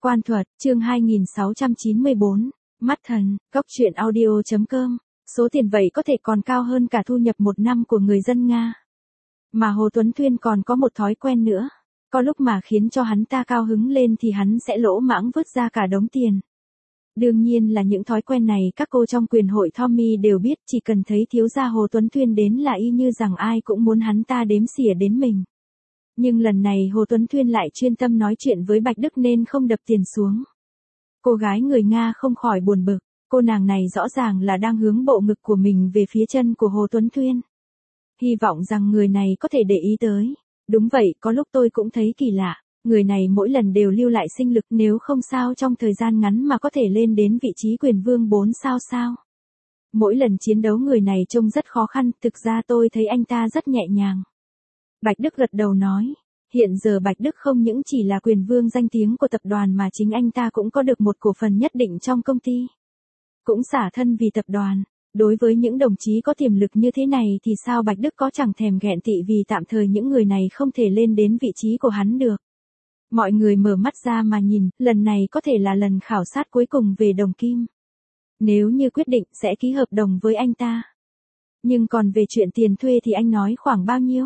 Quan thuật, chương 2694, mắt thần, góc truyện audio.com, số tiền vậy có thể còn cao hơn cả thu nhập một năm của người dân Nga. Mà Hồ Tuấn Thuyên còn có một thói quen nữa, có lúc mà khiến cho hắn ta cao hứng lên thì hắn sẽ lỗ mãng vứt ra cả đống tiền. Đương nhiên là những thói quen này các cô trong quyền hội Tommy đều biết, chỉ cần thấy thiếu gia Hồ Tuấn Thuyên đến là y như rằng ai cũng muốn hắn ta đếm xỉa đến mình. Nhưng lần này Hồ Tuấn Thuyên lại chuyên tâm nói chuyện với Bạch Đức nên không đập tiền xuống. Cô gái người Nga không khỏi buồn bực, cô nàng này rõ ràng là đang hướng bộ ngực của mình về phía chân của Hồ Tuấn Thuyên. Hy vọng rằng người này có thể để ý tới. Đúng vậy, có lúc tôi cũng thấy kỳ lạ, người này mỗi lần đều lưu lại sinh lực, nếu không sao trong thời gian ngắn mà có thể lên đến vị trí quyền vương 4 sao. Mỗi lần chiến đấu người này trông rất khó khăn, thực ra tôi thấy anh ta rất nhẹ nhàng. Bạch Đức gật đầu nói, hiện giờ Bạch Đức không những chỉ là quyền vương danh tiếng của tập đoàn mà chính anh ta cũng có được một cổ phần nhất định trong công ty. Cũng xả thân vì tập đoàn, đối với những đồng chí có tiềm lực như thế này thì sao Bạch Đức có chẳng thèm ghẹn tị vì tạm thời những người này không thể lên đến vị trí của hắn được. Mọi người mở mắt ra mà nhìn, lần này có thể là lần khảo sát cuối cùng về Đồng Kim. Nếu như quyết định sẽ ký hợp đồng với anh ta. Nhưng còn về chuyện tiền thuê thì anh nói khoảng bao nhiêu?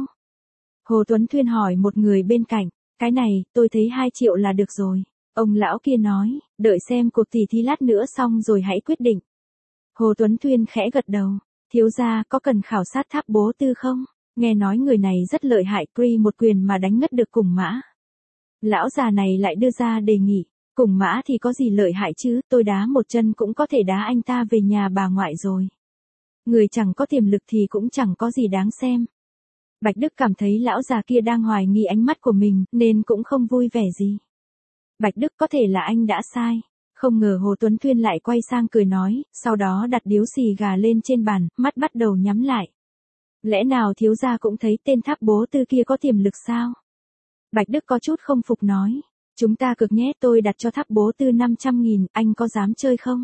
Hồ Tuấn Thuyên hỏi một người bên cạnh, cái này, tôi thấy 2 triệu là được rồi. Ông lão kia nói, đợi xem cuộc tỉ thí lát nữa xong rồi hãy quyết định. Hồ Tuấn Thuyên khẽ gật đầu, thiếu gia có cần khảo sát Tháp Bố Tư không? Nghe nói người này rất lợi hại, Cree một quyền mà đánh ngất được Cùng Mã. Lão già này lại đưa ra đề nghị, Cùng Mã thì có gì lợi hại chứ, tôi đá một chân cũng có thể đá anh ta về nhà bà ngoại rồi. Người chẳng có tiềm lực thì cũng chẳng có gì đáng xem. Bạch Đức cảm thấy lão già kia đang hoài nghi ánh mắt của mình, nên cũng không vui vẻ gì. Bạch Đức có thể là anh đã sai. Không ngờ Hồ Tuấn Thuyên lại quay sang cười nói, sau đó đặt điếu xì gà lên trên bàn, mắt bắt đầu nhắm lại. Lẽ nào thiếu gia cũng thấy tên Tháp Bố Tư kia có tiềm lực sao? Bạch Đức có chút không phục nói, chúng ta cực nhé, tôi đặt cho Tháp Bố Tư 500.000, anh có dám chơi không?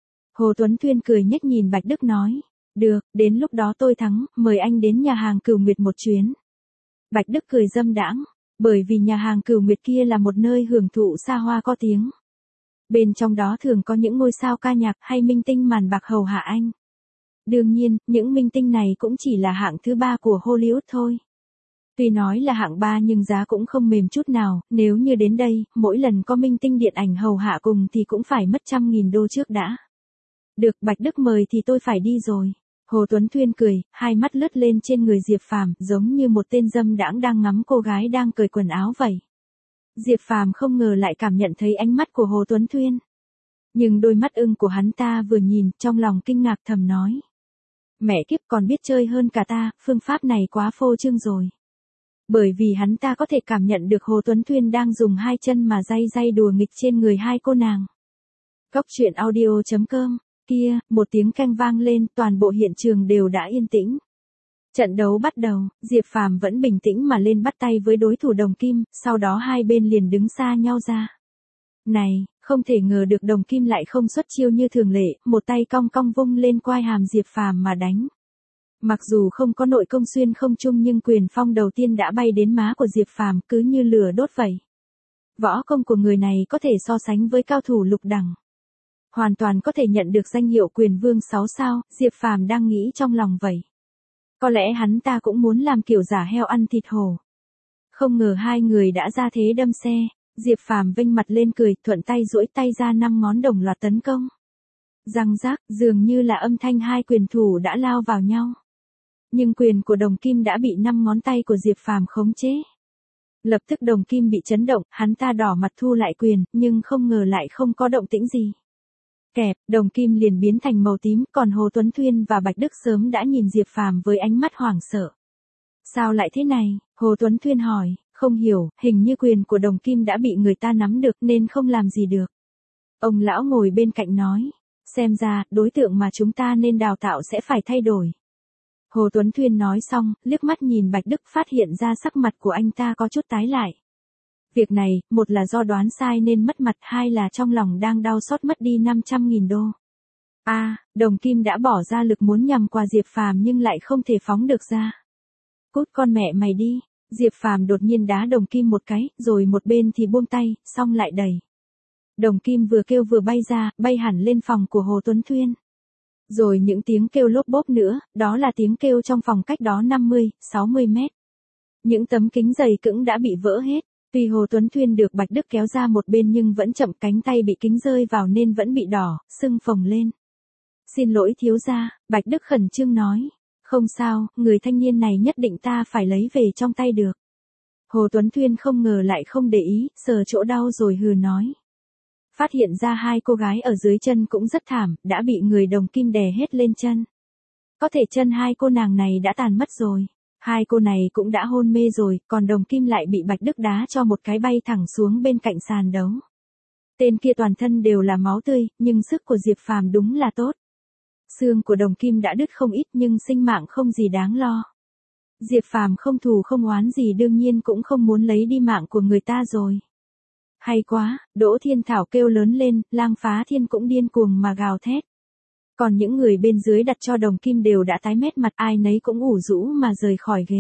Hồ Tuấn Thuyên cười nhếch nhìn Bạch Đức nói, được, đến lúc đó tôi thắng, mời anh đến nhà hàng Cửu Nguyệt một chuyến. Bạch Đức cười dâm đãng, bởi vì nhà hàng Cửu Nguyệt kia là một nơi hưởng thụ xa hoa có tiếng. Bên trong đó thường có những ngôi sao ca nhạc hay minh tinh màn bạc hầu hạ anh. Đương nhiên, những minh tinh này cũng chỉ là hạng thứ 3 của Hollywood thôi. Tuy nói là hạng 3 nhưng giá cũng không mềm chút nào, nếu như đến đây, mỗi lần có minh tinh điện ảnh hầu hạ cùng thì cũng phải mất 100.000 đô trước đã. Được, Bạch Đức mời thì tôi phải đi rồi. Hồ Tuấn Thuyên cười, hai mắt lướt lên trên người Diệp Phàm, giống như một tên dâm đãng đang ngắm cô gái đang cởi quần áo vậy. Diệp Phàm không ngờ lại cảm nhận thấy ánh mắt của Hồ Tuấn Thuyên. Nhưng đôi mắt ưng của hắn ta vừa nhìn, trong lòng kinh ngạc thầm nói. Mẹ kiếp, còn biết chơi hơn cả ta, phương pháp này quá phô trương rồi. Bởi vì hắn ta có thể cảm nhận được Hồ Tuấn Thuyên đang dùng 2 chân mà day đùa nghịch trên người hai cô nàng. Góc truyện audio.com, kia, một tiếng canh vang lên, toàn bộ hiện trường đều đã yên tĩnh. Trận đấu bắt đầu, Diệp Phàm vẫn bình tĩnh mà lên bắt tay với đối thủ Đồng Kim, sau đó hai bên liền đứng xa nhau ra. Này, không thể ngờ được Đồng Kim lại không xuất chiêu như thường lệ, một tay cong cong vung lên quai hàm Diệp Phàm mà đánh. Mặc dù không có nội công xuyên không trung nhưng quyền phong đầu tiên đã bay đến má của Diệp Phàm cứ như lửa đốt vậy. Võ công của người này có thể so sánh với cao thủ lục đẳng. Hoàn toàn có thể nhận được danh hiệu quyền vương 6 sao, Diệp Phàm đang nghĩ trong lòng vậy. Có lẽ hắn ta cũng muốn làm kiểu giả heo ăn thịt hổ. Không ngờ hai người đã ra thế đâm xe, Diệp Phàm vênh mặt lên cười, thuận tay duỗi tay ra 5 ngón đồng loạt tấn công. Răng rác, dường như là âm thanh hai quyền thủ đã lao vào nhau. Nhưng quyền của Đồng Kim đã bị 5 ngón tay của Diệp Phàm khống chế. Lập tức Đồng Kim bị chấn động, hắn ta đỏ mặt thu lại quyền, nhưng không ngờ lại không có động tĩnh gì. Kẹp, Đồng Kim liền biến thành màu tím, còn Hồ Tuấn Thuyên và Bạch Đức sớm đã nhìn Diệp Phàm với ánh mắt hoảng sợ. Sao lại thế này? Hồ Tuấn Thuyên hỏi, không hiểu, hình như quyền của Đồng Kim đã bị người ta nắm được nên không làm gì được. Ông lão ngồi bên cạnh nói, xem ra, đối tượng mà chúng ta nên đào tạo sẽ phải thay đổi. Hồ Tuấn Thuyên nói xong, liếc mắt nhìn Bạch Đức phát hiện ra sắc mặt của anh ta có chút tái lại. Việc này, một là do đoán sai nên mất mặt, hai là trong lòng đang đau xót mất đi 500.000 đô. Đồng Kim đã bỏ ra lực muốn nhằm qua Diệp Phàm nhưng lại không thể phóng được ra. Cút con mẹ mày đi, Diệp Phàm đột nhiên đá Đồng Kim một cái, rồi một bên thì buông tay, xong lại đẩy. Đồng Kim vừa kêu vừa bay ra, bay hẳn lên phòng của Hồ Tuấn Thuyên. Rồi những tiếng kêu lốp bốp nữa, đó là tiếng kêu trong phòng cách đó 50, 60 mét. Những tấm kính dày cứng đã bị vỡ hết. Tuy Hồ Tuấn Thuyên được Bạch Đức kéo ra một bên nhưng vẫn chậm, cánh tay bị kính rơi vào nên vẫn bị đỏ, sưng phồng lên. Xin lỗi thiếu gia, Bạch Đức khẩn trương nói. Không sao, người thanh niên này nhất định ta phải lấy về trong tay được. Hồ Tuấn Thuyên không ngờ lại không để ý, sờ chỗ đau rồi hừ nói. Phát hiện ra hai cô gái ở dưới chân cũng rất thảm, đã bị người Đồng Kim đè hết lên chân. Có thể chân hai cô nàng này đã tàn mất rồi. Hai cô này cũng đã hôn mê rồi, còn Đồng Kim lại bị Bạch Đức đá cho một cái bay thẳng xuống bên cạnh sàn đấu. Tên kia toàn thân đều là máu tươi, nhưng sức của Diệp Phàm đúng là tốt. Xương của Đồng Kim đã đứt không ít nhưng sinh mạng không gì đáng lo. Diệp Phàm không thù không oán gì, đương nhiên cũng không muốn lấy đi mạng của người ta rồi. Hay quá, Đỗ Thiên Thảo kêu lớn lên, Lang Phá Thiên cũng điên cuồng mà gào thét. Còn những người bên dưới đặt cho Đồng Kim đều đã tái mét mặt, ai nấy cũng ủ rũ mà rời khỏi ghế.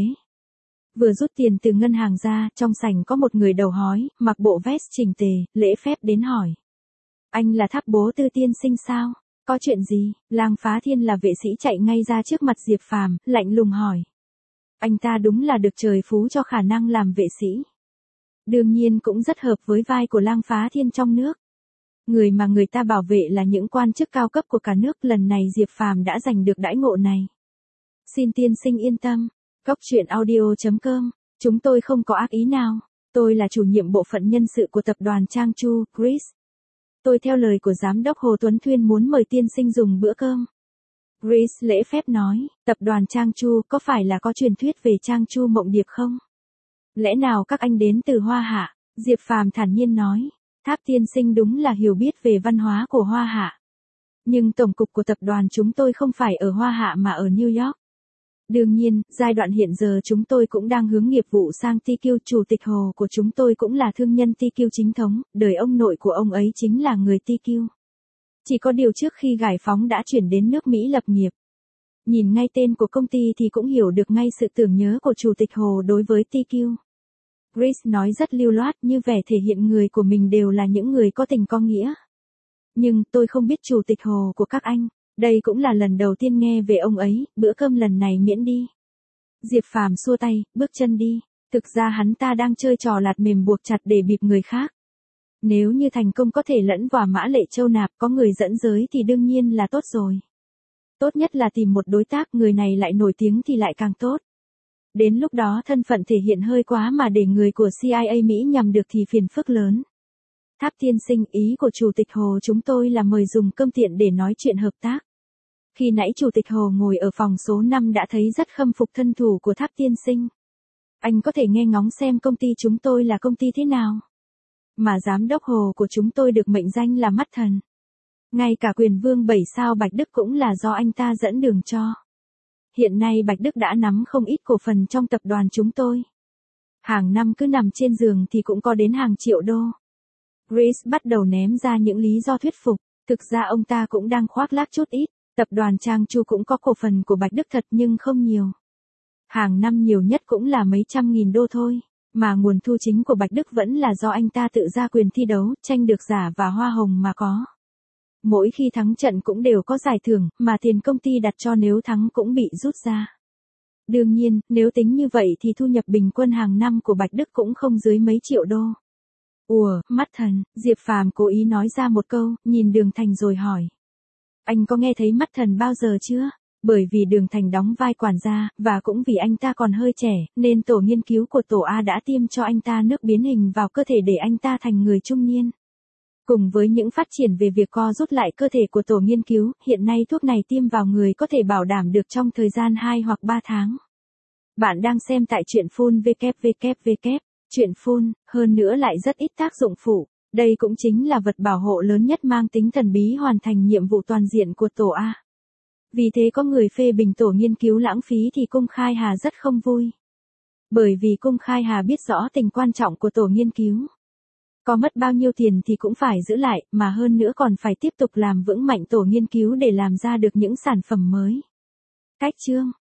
Vừa rút tiền từ ngân hàng ra, trong sảnh có một người đầu hói, mặc bộ vest chỉnh tề, lễ phép đến hỏi. Anh là Tháp bố Tư tiên sinh sao? Có chuyện gì? Lang Phá Thiên là vệ sĩ chạy ngay ra trước mặt Diệp Phàm, lạnh lùng hỏi. Anh ta đúng là được trời phú cho khả năng làm vệ sĩ. Đương nhiên cũng rất hợp với vai của Lang Phá Thiên trong nước. Người mà người ta bảo vệ là những quan chức cao cấp của cả nước, lần này Diệp Phàm đã giành được đãi ngộ này. Xin tiên sinh yên tâm. Goctruyện.audio.com, chúng tôi không có ác ý nào. Tôi là chủ nhiệm bộ phận nhân sự của tập đoàn Trang Chu, Chris. Tôi theo lời của giám đốc Hồ Tuấn Thuyên muốn mời tiên sinh dùng bữa cơm. Chris lễ phép nói, tập đoàn Trang Chu có phải là có truyền thuyết về Trang Chu Mộng Điệp không? Lẽ nào các anh đến từ Hoa Hạ? Diệp Phàm thản nhiên nói, Tháp tiên sinh đúng là hiểu biết về văn hóa của Hoa Hạ. Nhưng tổng cục của tập đoàn chúng tôi không phải ở Hoa Hạ mà ở New York. Đương nhiên, giai đoạn hiện giờ chúng tôi cũng đang hướng nghiệp vụ sang TQ, chủ tịch Hồ của chúng tôi cũng là thương nhân TQ chính thống, đời ông nội của ông ấy chính là người TQ. Chỉ có điều trước khi giải phóng đã chuyển đến nước Mỹ lập nghiệp. Nhìn ngay tên của công ty thì cũng hiểu được ngay sự tưởng nhớ của chủ tịch Hồ đối với TQ. Chris nói rất lưu loát, như vẻ thể hiện người của mình đều là những người có tình có nghĩa. Nhưng tôi không biết chủ tịch Hồ của các anh. Đây cũng là lần đầu tiên nghe về ông ấy, bữa cơm lần này miễn đi. Diệp Phàm xua tay, bước chân đi. Thực ra hắn ta đang chơi trò lạt mềm buộc chặt để bịp người khác. Nếu như thành công có thể lẫn vào Mã Lệ Châu nạp, có người dẫn giới thì đương nhiên là tốt rồi. Tốt nhất là tìm một đối tác, người này lại nổi tiếng thì lại càng tốt. Đến lúc đó thân phận thể hiện hơi quá mà để người của CIA Mỹ nhầm được thì phiền phức lớn. Tháp tiên sinh, ý của chủ tịch Hồ chúng tôi là mời dùng cơm tiện để nói chuyện hợp tác. Khi nãy chủ tịch Hồ ngồi ở phòng số 5 đã thấy rất khâm phục thân thủ của Tháp tiên sinh. Anh có thể nghe ngóng xem công ty chúng tôi là công ty thế nào. Mà giám đốc Hồ của chúng tôi được mệnh danh là mắt thần. Ngay cả quyền vương 7 sao Bạch Đức cũng là do anh ta dẫn đường cho. Hiện nay Bạch Đức đã nắm không ít cổ phần trong tập đoàn chúng tôi. Hàng năm cứ nằm trên giường thì cũng có đến hàng triệu đô. Chris bắt đầu ném ra những lý do thuyết phục. Thực ra ông ta cũng đang khoác lác chút ít. Tập đoàn Trang Chu cũng có cổ phần của Bạch Đức thật nhưng không nhiều. Hàng năm nhiều nhất cũng là mấy trăm nghìn đô thôi. Mà nguồn thu chính của Bạch Đức vẫn là do anh ta tự ra quyền thi đấu, tranh được giả và hoa hồng mà có. Mỗi khi thắng trận cũng đều có giải thưởng, mà tiền công ty đặt cho nếu thắng cũng bị rút ra. Đương nhiên, nếu tính như vậy thì thu nhập bình quân hàng năm của Bạch Đức cũng không dưới mấy triệu đô. Ủa, mắt thần, Diệp Phàm cố ý nói ra một câu, nhìn Đường Thành rồi hỏi. Anh có nghe thấy mắt thần bao giờ chưa? Bởi vì Đường Thành đóng vai quản gia, và cũng vì anh ta còn hơi trẻ, nên tổ nghiên cứu của tổ A đã tiêm cho anh ta nước biến hình vào cơ thể để anh ta thành người trung niên. Cùng với những phát triển về việc co rút lại cơ thể của tổ nghiên cứu, hiện nay thuốc này tiêm vào người có thể bảo đảm được trong thời gian 2 hoặc 3 tháng. Bạn đang xem tại truyện Phun www. Truyện Phun, hơn nữa lại rất ít tác dụng phụ. Đây cũng chính là vật bảo hộ lớn nhất mang tính thần bí hoàn thành nhiệm vụ toàn diện của tổ A. Vì thế có người phê bình tổ nghiên cứu lãng phí thì Cung Khai Hà rất không vui. Bởi vì Cung Khai Hà biết rõ tình quan trọng của tổ nghiên cứu. Có mất bao nhiêu tiền thì cũng phải giữ lại, mà hơn nữa còn phải tiếp tục làm vững mạnh tổ nghiên cứu để làm ra được những sản phẩm mới. Cách chương